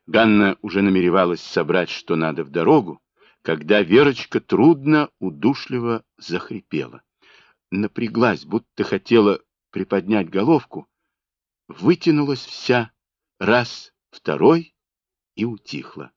Ганна уже намеревалась собрать, что надо, в дорогу, когда Верочка трудно, удушливо захрипела. Напряглась, будто хотела приподнять головку, вытянулась вся, раз, второй, и утихла.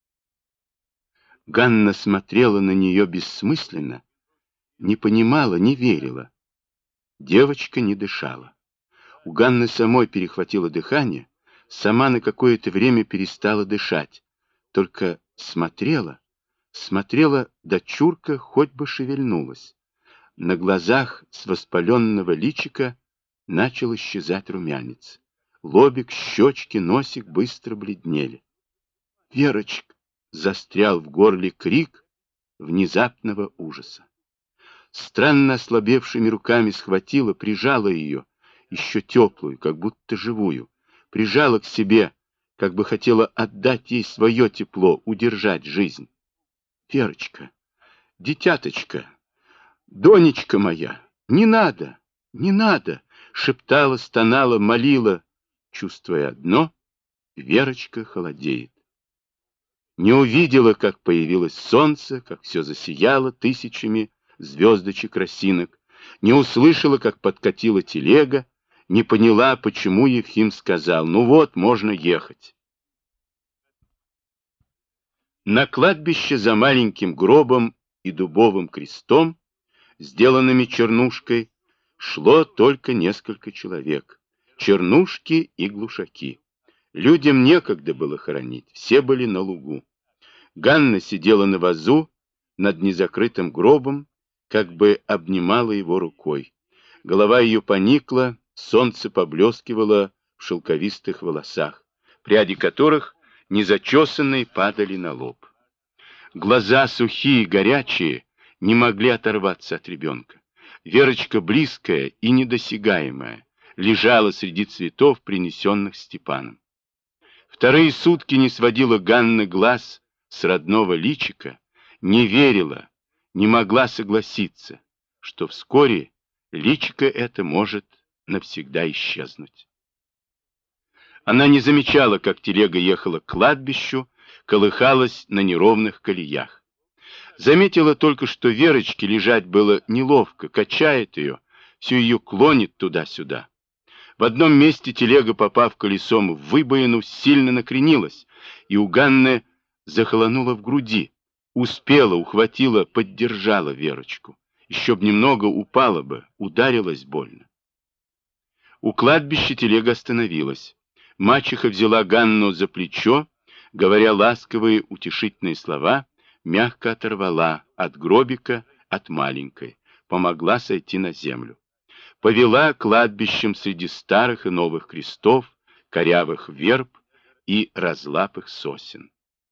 Ганна смотрела на нее бессмысленно, не понимала, не верила. Девочка не дышала. У Ганны самой перехватило дыхание, сама на какое-то время перестала дышать, только смотрела, дочурка хоть бы шевельнулась. На глазах с воспаленного личика начал исчезать румянец. Лобик, щечки, носик быстро бледнели. «Верочка!» — застрял в горле крик внезапного ужаса. Странно ослабевшими руками схватила, прижала ее, еще теплую, как будто живую, прижала к себе, как бы хотела отдать ей свое тепло, удержать жизнь. «Верочка! Дитяточка! Донечка моя! Не надо! Не надо!» шептала, стонала, молила, чувствуя одно — Верочка холодеет. Не увидела, как появилось солнце, как все засияло тысячами звездочек-росинок, не услышала, как подкатила телега, не поняла, почему Ефим сказал: «Ну вот, можно ехать». На кладбище за маленьким гробом и дубовым крестом, сделанными чернушкой, шло только несколько человек. Чернушки и глушаки. Людям некогда было хоронить, все были на лугу. Ганна сидела на вазу над незакрытым гробом, как бы обнимала его рукой. Голова ее поникла, солнце поблескивало в шелковистых волосах, пряди которых, незачесанные, падали на лоб. Глаза сухие, горячие, не могли оторваться от ребенка. Верочка, близкая и недосягаемая, лежала среди цветов, принесенных Степаном. Вторые сутки не сводила Ганна глаз с родного личика, не верила, не могла согласиться, что вскоре личико это может навсегда исчезнуть. Она не замечала, как телега ехала к кладбищу, колыхалась на неровных колеях. Заметила только, что Верочке лежать было неловко, качает ее, все ее клонит туда-сюда. В одном месте телега, попав колесом в выбоину, сильно накренилась, и у Ганны захолонуло в груди. Успела, ухватила, поддержала Верочку. Еще б немного упала бы, ударилась больно. У кладбища телега остановилась. Мачеха взяла Ганну за плечо, говоря ласковые утешительные слова, мягко оторвала от гробика, от маленькой, помогла сойти на землю. Повела кладбищем среди старых и новых крестов, корявых верб и разлапых сосен.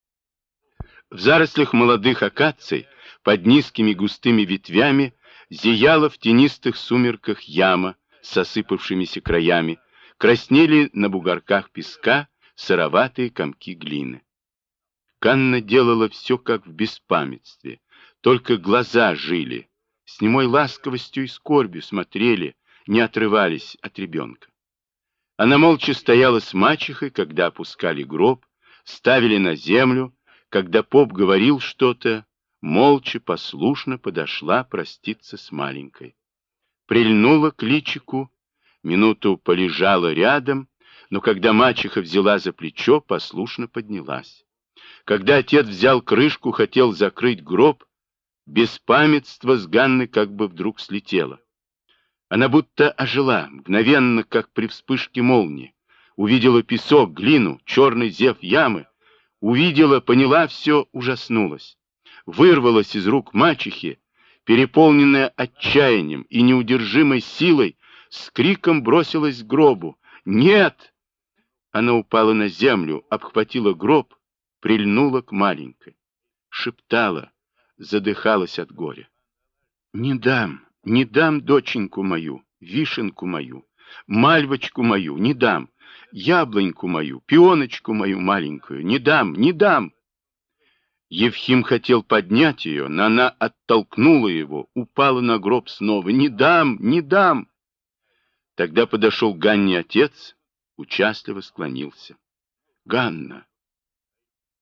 В зарослях молодых акаций, под низкими густыми ветвями, зияла в тенистых сумерках яма с осыпавшимися краями, краснели на бугорках песка сыроватые комки глины. Ганна делала все как в беспамятстве, только глаза жили, с немой ласковостью и скорбью смотрели, не отрывались от ребенка. Она молча стояла с мачехой, когда опускали гроб, ставили на землю, когда поп говорил что-то, молча, послушно подошла проститься с маленькой. Прильнула к личику, минуту полежала рядом, но когда мачеха взяла за плечо, послушно поднялась. Когда отец взял крышку, хотел закрыть гроб, беспамятство с Ганны как бы вдруг слетело. Она будто ожила, мгновенно, как при вспышке молнии. Увидела песок, глину, черный зев ямы. Увидела, поняла все, ужаснулась. Вырвалась из рук мачехи, переполненная отчаянием и неудержимой силой, с криком бросилась к гробу. «Нет!» Она упала на землю, обхватила гроб, прильнула к маленькой. Шептала, задыхалась от горя. «Не дам! Не дам доченьку мою, вишенку мою, мальвочку мою, не дам, яблоньку мою, пионочку мою маленькую, не дам, не дам!» Евхим хотел поднять ее, но она оттолкнула его, упала на гроб снова. «Не дам, не дам!» Тогда подошел к Ганне отец, участливо склонился. «Ганна,